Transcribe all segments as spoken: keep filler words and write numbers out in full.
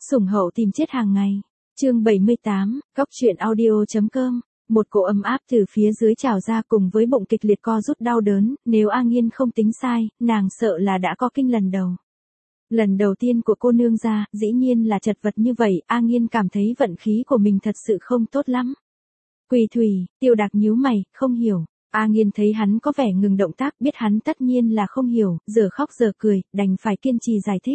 Sủng hậu tìm chết hàng ngày. Chương bảy mươi tám, góc truyện audio.com. Một cỗ ấm áp từ phía dưới trào ra cùng với bụng kịch liệt co rút đau đớn, nếu A Nghiên không tính sai, nàng sợ là đã có kinh lần đầu. Lần đầu tiên của cô nương ra, dĩ nhiên là chật vật như vậy, A Nghiên cảm thấy vận khí của mình thật sự không tốt lắm. Quỳ Thủy, Tiêu Đạc nhíu mày, không hiểu. A Nghiên thấy hắn có vẻ ngừng động tác, biết hắn tất nhiên là không hiểu, giờ khóc giờ cười, đành phải kiên trì giải thích.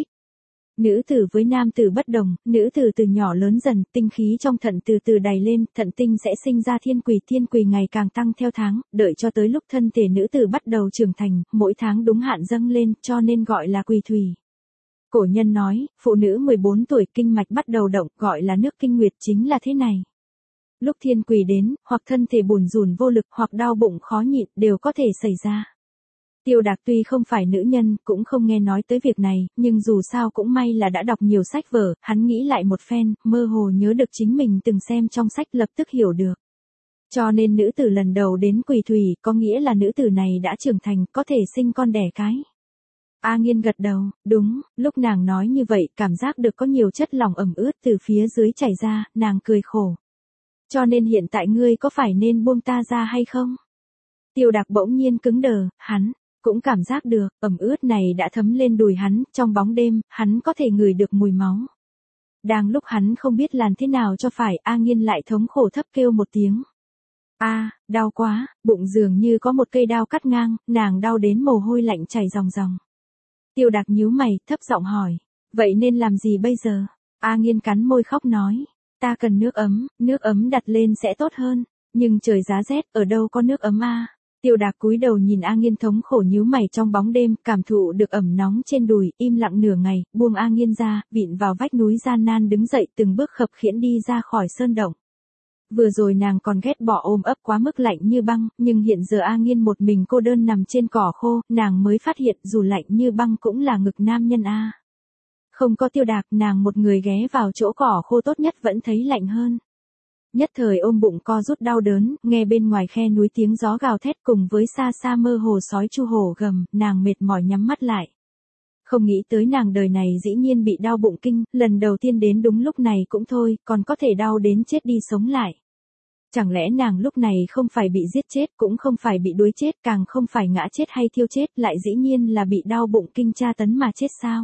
Nữ tử với nam tử bất đồng, nữ tử từ nhỏ lớn dần, tinh khí trong thận từ từ đầy lên, thận tinh sẽ sinh ra thiên quỳ, thiên quỳ ngày càng tăng theo tháng, đợi cho tới lúc thân thể nữ tử bắt đầu trưởng thành, mỗi tháng đúng hạn dâng lên, cho nên gọi là quỳ thủy. Cổ nhân nói, phụ nữ mười bốn tuổi kinh mạch bắt đầu động, gọi là nước kinh nguyệt chính là thế này. Lúc thiên quỳ đến, hoặc thân thể bủn rủn vô lực, hoặc đau bụng khó nhịn, đều có thể xảy ra. Tiêu Đạc tuy không phải nữ nhân, cũng không nghe nói tới việc này, nhưng dù sao cũng may là đã đọc nhiều sách vở, hắn nghĩ lại một phen, mơ hồ nhớ được chính mình từng xem trong sách, lập tức hiểu được. Cho nên nữ tử lần đầu đến quỳ thủy, có nghĩa là nữ tử này đã trưởng thành, có thể sinh con đẻ cái. A Nghiên gật đầu, đúng, lúc nàng nói như vậy, cảm giác được có nhiều chất lỏng ẩm ướt từ phía dưới chảy ra, nàng cười khổ. Cho nên hiện tại ngươi có phải nên buông ta ra hay không? Tiêu Đạc bỗng nhiên cứng đờ, hắn cũng cảm giác được, ẩm ướt này đã thấm lên đùi hắn, trong bóng đêm, hắn có thể ngửi được mùi máu. Đang lúc hắn không biết làm thế nào cho phải, A Nghiên lại thống khổ thấp kêu một tiếng. A, đau quá, bụng dường như có một cây đao cắt ngang, nàng đau đến mồ hôi lạnh chảy ròng ròng. Tiêu Đạc nhíu mày, thấp giọng hỏi, vậy nên làm gì bây giờ? A Nghiên cắn môi khóc nói, ta cần nước ấm, nước ấm đặt lên sẽ tốt hơn, nhưng trời giá rét, ở đâu có nước ấm a? Tiêu Đạc cúi đầu nhìn A Nghiên thống khổ nhíu mày trong bóng đêm, cảm thụ được ẩm nóng trên đùi, im lặng nửa ngày, buông A Nghiên ra, vịn vào vách núi gian nan đứng dậy, từng bước khập khiễng đi ra khỏi sơn động. Vừa rồi nàng còn ghét bỏ ôm ấp quá mức lạnh như băng, nhưng hiện giờ A Nghiên một mình cô đơn nằm trên cỏ khô, nàng mới phát hiện dù lạnh như băng cũng là ngực nam nhân a. Không có Tiêu Đạc, nàng một người ghé vào chỗ cỏ khô tốt nhất vẫn thấy lạnh hơn. Nhất thời ôm bụng co rút đau đớn, nghe bên ngoài khe núi tiếng gió gào thét cùng với xa xa mơ hồ sói chu hổ gầm, nàng mệt mỏi nhắm mắt lại. Không nghĩ tới nàng đời này dĩ nhiên bị đau bụng kinh, lần đầu tiên đến đúng lúc này cũng thôi, còn có thể đau đến chết đi sống lại. Chẳng lẽ nàng lúc này không phải bị giết chết, cũng không phải bị đuối chết, càng không phải ngã chết hay thiêu chết, lại dĩ nhiên là bị đau bụng kinh tra tấn mà chết sao?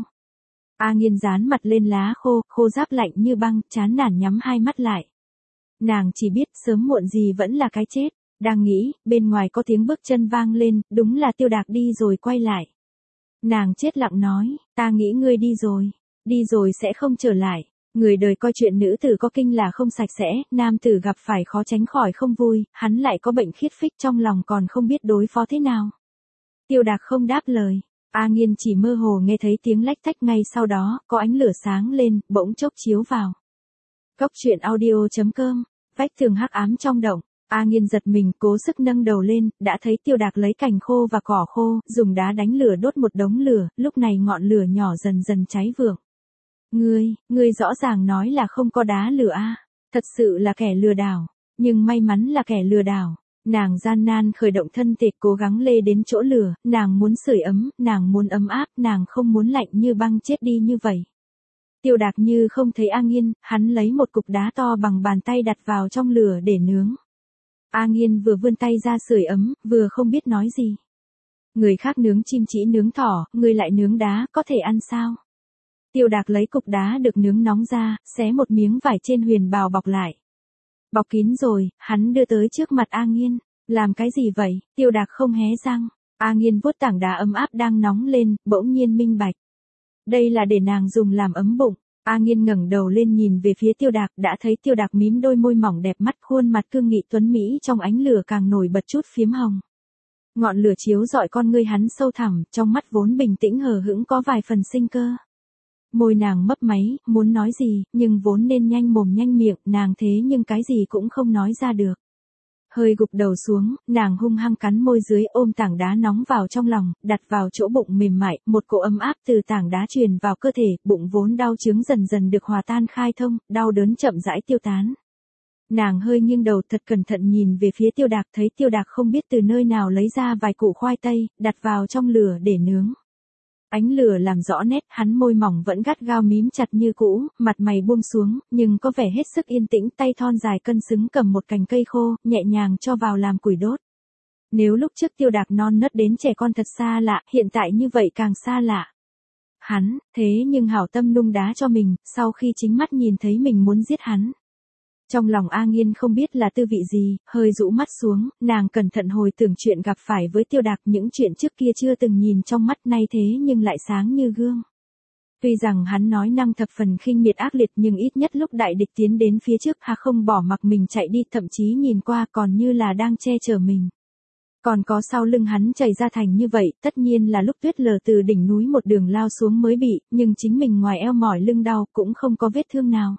A Nghiên dán mặt lên lá khô, khô ráp lạnh như băng, chán nản nhắm hai mắt lại. Nàng chỉ biết sớm muộn gì vẫn là cái chết, đang nghĩ, bên ngoài có tiếng bước chân vang lên, đúng là Tiêu Đạc đi rồi quay lại. Nàng chết lặng nói, ta nghĩ ngươi đi rồi, đi rồi sẽ không trở lại. Người đời coi chuyện nữ tử có kinh là không sạch sẽ, nam tử gặp phải khó tránh khỏi không vui, hắn lại có bệnh khiết phích trong lòng còn không biết đối phó thế nào. Tiêu Đạc không đáp lời, A Nghiên chỉ mơ hồ nghe thấy tiếng lách tách, ngay sau đó, có ánh lửa sáng lên, bỗng chốc chiếu vào. Góc truyện audio.com, vách tường hắc ám trong động, A Nghiên giật mình cố sức nâng đầu lên, đã thấy Tiêu Đạc lấy cành khô và cỏ khô, dùng đá đánh lửa đốt một đống lửa, lúc này ngọn lửa nhỏ dần dần cháy vượng. Ngươi, ngươi rõ ràng nói là không có đá lửa a, thật sự là kẻ lừa đảo, nhưng may mắn là kẻ lừa đảo. Nàng gian nan khởi động thân thể cố gắng lê đến chỗ lửa, nàng muốn sưởi ấm, nàng muốn ấm áp, nàng không muốn lạnh như băng chết đi như vậy. Tiêu Đạc như không thấy A Nghiên, hắn lấy một cục đá to bằng bàn tay đặt vào trong lửa để nướng. A Nghiên vừa vươn tay ra sưởi ấm, vừa không biết nói gì. Người khác nướng chim chỉ nướng thỏ, người lại nướng đá, có thể ăn sao? Tiêu Đạc lấy cục đá được nướng nóng ra, xé một miếng vải trên huyền bào bọc lại. Bọc kín rồi, hắn đưa tới trước mặt A Nghiên. Làm cái gì vậy? Tiêu Đạc không hé răng. A Nghiên vuốt tảng đá ấm áp đang nóng lên, bỗng nhiên minh bạch. Đây là để nàng dùng làm ấm bụng. A Nghiên ngẩng đầu lên nhìn về phía Tiêu Đạc, đã thấy Tiêu Đạc mím đôi môi mỏng đẹp mắt, khuôn mặt cương nghị tuấn mỹ trong ánh lửa càng nổi bật chút phiếm hồng. Ngọn lửa chiếu rọi con ngươi hắn sâu thẳm, trong mắt vốn bình tĩnh hờ hững có vài phần sinh cơ. Môi nàng mấp máy, muốn nói gì, nhưng vốn nên nhanh mồm nhanh miệng, nàng thế nhưng cái gì cũng không nói ra được. Hơi gục đầu xuống, nàng hung hăng cắn môi dưới, ôm tảng đá nóng vào trong lòng, đặt vào chỗ bụng mềm mại, một cỗ ấm áp từ tảng đá truyền vào cơ thể, bụng vốn đau chướng dần dần được hòa tan khai thông, đau đớn chậm rãi tiêu tán. Nàng hơi nghiêng đầu thật cẩn thận nhìn về phía Tiêu Đạc, thấy Tiêu Đạc không biết từ nơi nào lấy ra vài củ khoai tây, đặt vào trong lửa để nướng. Ánh lửa làm rõ nét, hắn môi mỏng vẫn gắt gao mím chặt như cũ, mặt mày buông xuống, nhưng có vẻ hết sức yên tĩnh, tay thon dài cân xứng cầm một cành cây khô, nhẹ nhàng cho vào làm củi đốt. Nếu lúc trước Tiêu Đạc non nớt đến trẻ con thật xa lạ, hiện tại như vậy càng xa lạ. Hắn, thế nhưng hảo tâm nung đá cho mình, sau khi chính mắt nhìn thấy mình muốn giết hắn. Trong lòng A Nghiên không biết là tư vị gì, hơi rũ mắt xuống, nàng cẩn thận hồi tưởng chuyện gặp phải với Tiêu Đạc, những chuyện trước kia chưa từng nhìn trong mắt nay thế nhưng lại sáng như gương. Tuy rằng hắn nói năng thập phần khinh miệt ác liệt nhưng ít nhất lúc đại địch tiến đến phía trước hà không bỏ mặc mình chạy đi, thậm chí nhìn qua còn như là đang che chở mình. Còn có sau lưng hắn chảy ra thành như vậy, tất nhiên là lúc tuyết lở từ đỉnh núi một đường lao xuống mới bị, nhưng chính mình ngoài eo mỏi lưng đau cũng không có vết thương nào.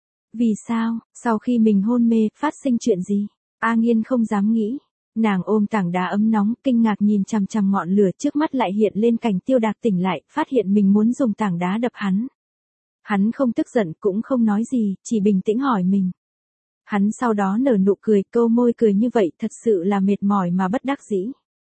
Vì sao, sau khi mình hôn mê, phát sinh chuyện gì? A Nghiên không dám nghĩ. Nàng ôm tảng đá ấm nóng, kinh ngạc nhìn chằm chằm ngọn lửa trước mắt lại hiện lên cảnh Tiêu Đạc tỉnh lại, phát hiện mình muốn dùng tảng đá đập hắn. Hắn không tức giận cũng không nói gì, chỉ bình tĩnh hỏi mình. Hắn sau đó nở nụ cười, câu môi cười như vậy thật sự là mệt mỏi mà bất đắc dĩ.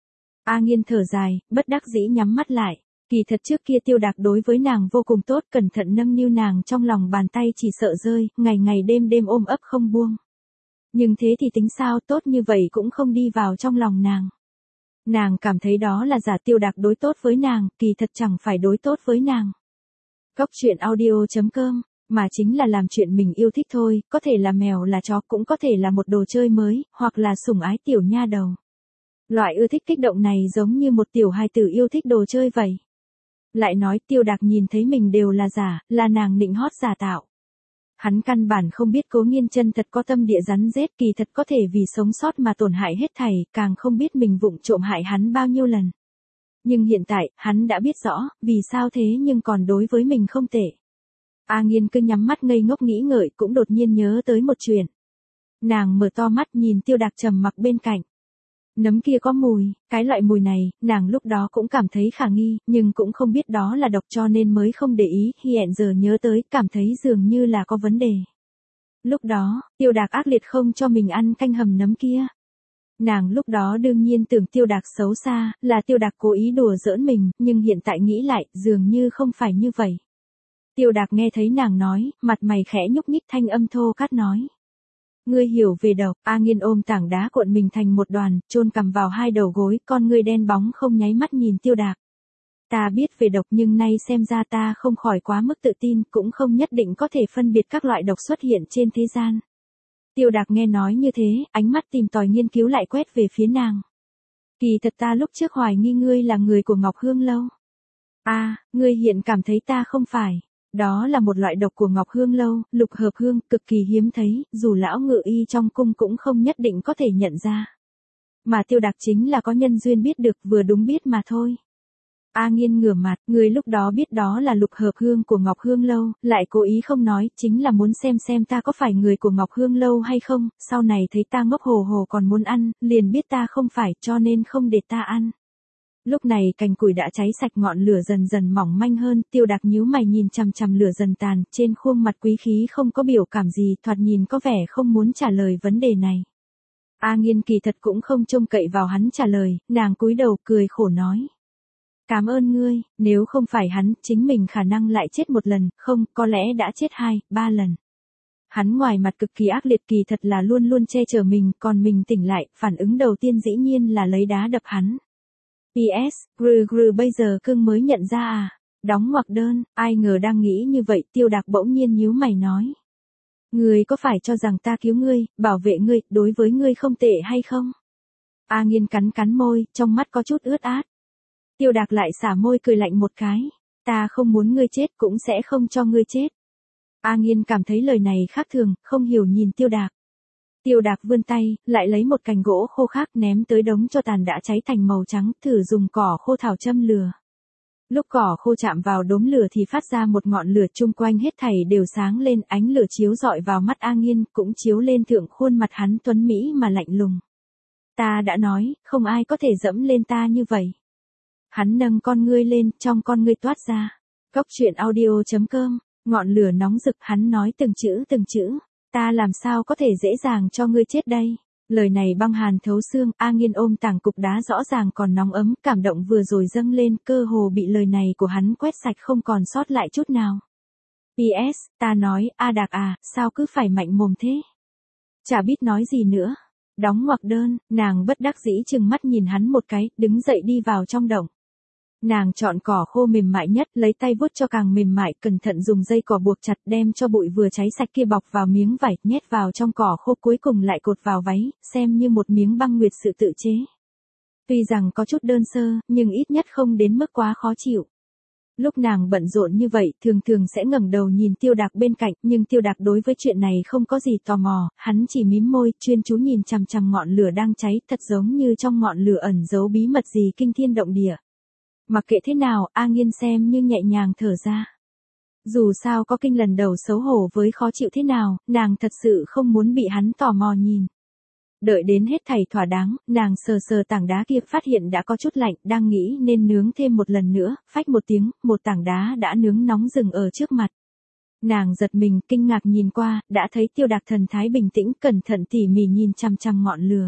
A Nghiên thở dài, bất đắc dĩ nhắm mắt lại. Kỳ thật trước kia Tiêu Đạc đối với nàng vô cùng tốt, cẩn thận nâng niu nàng trong lòng bàn tay chỉ sợ rơi, ngày ngày đêm đêm ôm ấp không buông. Nhưng thế thì tính sao, tốt như vậy cũng không đi vào trong lòng nàng. Nàng cảm thấy đó là giả, Tiêu Đạc đối tốt với nàng, kỳ thật chẳng phải đối tốt với nàng. Góc truyện audio chấm com, mà chính là làm chuyện mình yêu thích thôi, có thể là mèo là chó cũng có thể là một đồ chơi mới, hoặc là sủng ái tiểu nha đầu. Loại ưa thích kích động này giống như một tiểu hài tử yêu thích đồ chơi vậy. Lại nói Tiêu Đạc nhìn thấy mình đều là giả, là nàng nịnh hót giả tạo. Hắn căn bản không biết Cố Nghiên chân thật có tâm địa rắn rết, kỳ thật có thể vì sống sót mà tổn hại hết thảy, càng không biết mình vụng trộm hại hắn bao nhiêu lần. Nhưng hiện tại, hắn đã biết rõ, vì sao thế nhưng còn đối với mình không tệ. A Nghiên cứ nhắm mắt ngây ngốc nghĩ ngợi, cũng đột nhiên nhớ tới một chuyện. Nàng mở to mắt nhìn Tiêu Đạc trầm mặc bên cạnh. Nấm kia có mùi, cái loại mùi này, nàng lúc đó cũng cảm thấy khả nghi, nhưng cũng không biết đó là độc cho nên mới không để ý, hiện giờ nhớ tới, cảm thấy dường như là có vấn đề. Lúc đó, Tiêu Đạc ác liệt không cho mình ăn canh hầm nấm kia. Nàng lúc đó đương nhiên tưởng Tiêu Đạc xấu xa, là Tiêu Đạc cố ý đùa giỡn mình, nhưng hiện tại nghĩ lại, dường như không phải như vậy. Tiêu Đạc nghe thấy nàng nói, mặt mày khẽ nhúc nhích, thanh âm thô cát nói. Ngươi hiểu về độc. A Nghiên ôm tảng đá cuộn mình thành một đoàn, chôn cằm vào hai đầu gối, con ngươi đen bóng không nháy mắt nhìn Tiêu Đạc. Ta biết về độc nhưng nay xem ra ta không khỏi quá mức tự tin, cũng không nhất định có thể phân biệt các loại độc xuất hiện trên thế gian. Tiêu Đạc nghe nói như thế, ánh mắt tìm tòi nghiên cứu lại quét về phía nàng. Kỳ thật ta lúc trước hoài nghi ngươi là người của Ngọc Hương Lâu. À, ngươi hiện cảm thấy ta không phải. Đó là một loại độc của Ngọc Hương Lâu, lục hợp hương, cực kỳ hiếm thấy, dù lão ngự y trong cung cũng không nhất định có thể nhận ra. Mà Tiêu Đạc chính là có nhân duyên biết được, vừa đúng biết mà thôi. A Nghiên ngửa mặt, người lúc đó biết đó là lục hợp hương của Ngọc Hương Lâu, lại cố ý không nói, chính là muốn xem xem ta có phải người của Ngọc Hương Lâu hay không, sau này thấy ta ngốc hồ hồ còn muốn ăn, liền biết ta không phải cho nên không để ta ăn. Lúc này cành củi đã cháy sạch, ngọn lửa dần dần mỏng manh hơn, Tiêu Đạc nhíu mày nhìn chằm chằm lửa dần tàn, trên khuôn mặt quý khí không có biểu cảm gì, thoạt nhìn có vẻ không muốn trả lời vấn đề này. A Nghiên kỳ thật cũng không trông cậy vào hắn trả lời, nàng cúi đầu cười khổ nói. Cảm ơn ngươi, nếu không phải hắn, chính mình khả năng lại chết một lần, không, có lẽ đã chết hai, ba lần. Hắn ngoài mặt cực kỳ ác liệt, kỳ thật là luôn luôn che chở mình, còn mình tỉnh lại, phản ứng đầu tiên dĩ nhiên là lấy đá đập hắn. pê ét, Gru Gru bây giờ cưng mới nhận ra à, đóng ngoặc đơn, ai ngờ đang nghĩ như vậy, Tiêu Đạc bỗng nhiên nhíu mày nói. Ngươi có phải cho rằng ta cứu ngươi, bảo vệ ngươi, đối với ngươi không tệ hay không? A Nghiên cắn cắn môi, trong mắt có chút ướt át. Tiêu Đạc lại xả môi cười lạnh một cái, ta không muốn ngươi chết cũng sẽ không cho ngươi chết. A Nghiên cảm thấy lời này khác thường, không hiểu nhìn Tiêu Đạc. Tiêu Đạc vươn tay, lại lấy một cành gỗ khô khác ném tới đống tro tàn đã cháy thành màu trắng, thử dùng cỏ khô thảo châm lửa. Lúc cỏ khô chạm vào đốm lửa thì phát ra một ngọn lửa, chung quanh hết thảy đều sáng lên, ánh lửa chiếu rọi vào mắt A Nghiên, cũng chiếu lên thượng khuôn mặt hắn tuấn mỹ mà lạnh lùng. Ta đã nói, không ai có thể dẫm lên ta như vậy. Hắn nâng con ngươi lên, trong con ngươi toát ra. Góc truyện audio chấm com, ngọn lửa nóng rực, hắn nói từng chữ từng chữ. Ta làm sao có thể dễ dàng cho ngươi chết đây? Lời này băng hàn thấu xương, A Nghiên ôm tảng cục đá rõ ràng còn nóng ấm, cảm động vừa rồi dâng lên, cơ hồ bị lời này của hắn quét sạch không còn sót lại chút nào. pê ét, ta nói, A Đạc à, sao cứ phải mạnh mồm thế? Chả biết nói gì nữa. Đóng ngoặc đơn, nàng bất đắc dĩ chừng mắt nhìn hắn một cái, đứng dậy đi vào trong động. Nàng chọn cỏ khô mềm mại nhất, lấy tay vuốt cho càng mềm mại, cẩn thận dùng dây cỏ buộc chặt, đem cho bụi vừa cháy sạch kia bọc vào miếng vải, nhét vào trong cỏ khô, cuối cùng lại cột vào váy, xem như một miếng băng nguyệt sự tự chế. Tuy rằng có chút đơn sơ, nhưng ít nhất không đến mức quá khó chịu. Lúc nàng bận rộn như vậy, thường thường sẽ ngẩng đầu nhìn Tiêu Đạc bên cạnh, nhưng Tiêu Đạc đối với chuyện này không có gì tò mò, hắn chỉ mím môi, chuyên chú nhìn chằm chằm ngọn lửa đang cháy, thật giống như trong ngọn lửa ẩn giấu bí mật gì kinh thiên động địa. Mặc kệ thế nào, A Nghiên xem như nhẹ nhàng thở ra. Dù sao có kinh lần đầu xấu hổ với khó chịu thế nào, nàng thật sự không muốn bị hắn tò mò nhìn. Đợi đến hết thảy thỏa đáng, nàng sờ sờ tảng đá kia phát hiện đã có chút lạnh, đang nghĩ nên nướng thêm một lần nữa, phách một tiếng, một tảng đá đã nướng nóng rừng ở trước mặt. Nàng giật mình, kinh ngạc nhìn qua, đã thấy Tiêu Đạc thần thái bình tĩnh, cẩn thận tỉ mỉ nhìn chằm chằm ngọn lửa.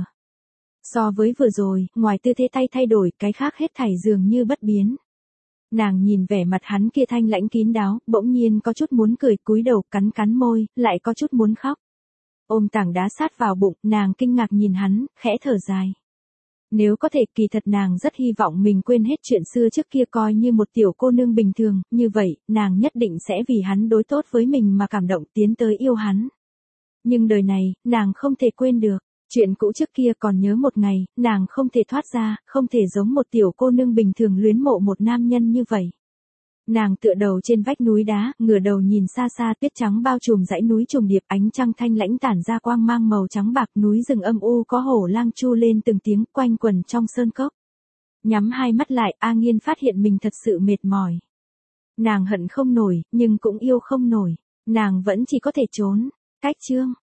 So với vừa rồi, ngoài tư thế tay thay đổi, cái khác hết thảy dường như bất biến. Nàng nhìn vẻ mặt hắn kia thanh lãnh kín đáo, bỗng nhiên có chút muốn cười, cúi đầu, cắn cắn môi, lại có chút muốn khóc. Ôm tảng đá sát vào bụng, nàng kinh ngạc nhìn hắn, khẽ thở dài. Nếu có thể, kỳ thật nàng rất hy vọng mình quên hết chuyện xưa trước kia, coi như một tiểu cô nương bình thường, như vậy, nàng nhất định sẽ vì hắn đối tốt với mình mà cảm động, tiến tới yêu hắn. Nhưng đời này, nàng không thể quên được. Chuyện cũ trước kia, còn nhớ một ngày, nàng không thể thoát ra, không thể giống một tiểu cô nương bình thường luyến mộ một nam nhân như vậy. Nàng tựa đầu trên vách núi đá, ngửa đầu nhìn xa xa, tuyết trắng bao trùm dãy núi trùng điệp, ánh trăng thanh lãnh tản ra quang mang màu trắng bạc, núi rừng âm u có hổ lang chu lên từng tiếng, quanh quần trong sơn cốc. Nhắm hai mắt lại, A Nghiên phát hiện mình thật sự mệt mỏi. Nàng hận không nổi, nhưng cũng yêu không nổi, nàng vẫn chỉ có thể trốn. Cách chương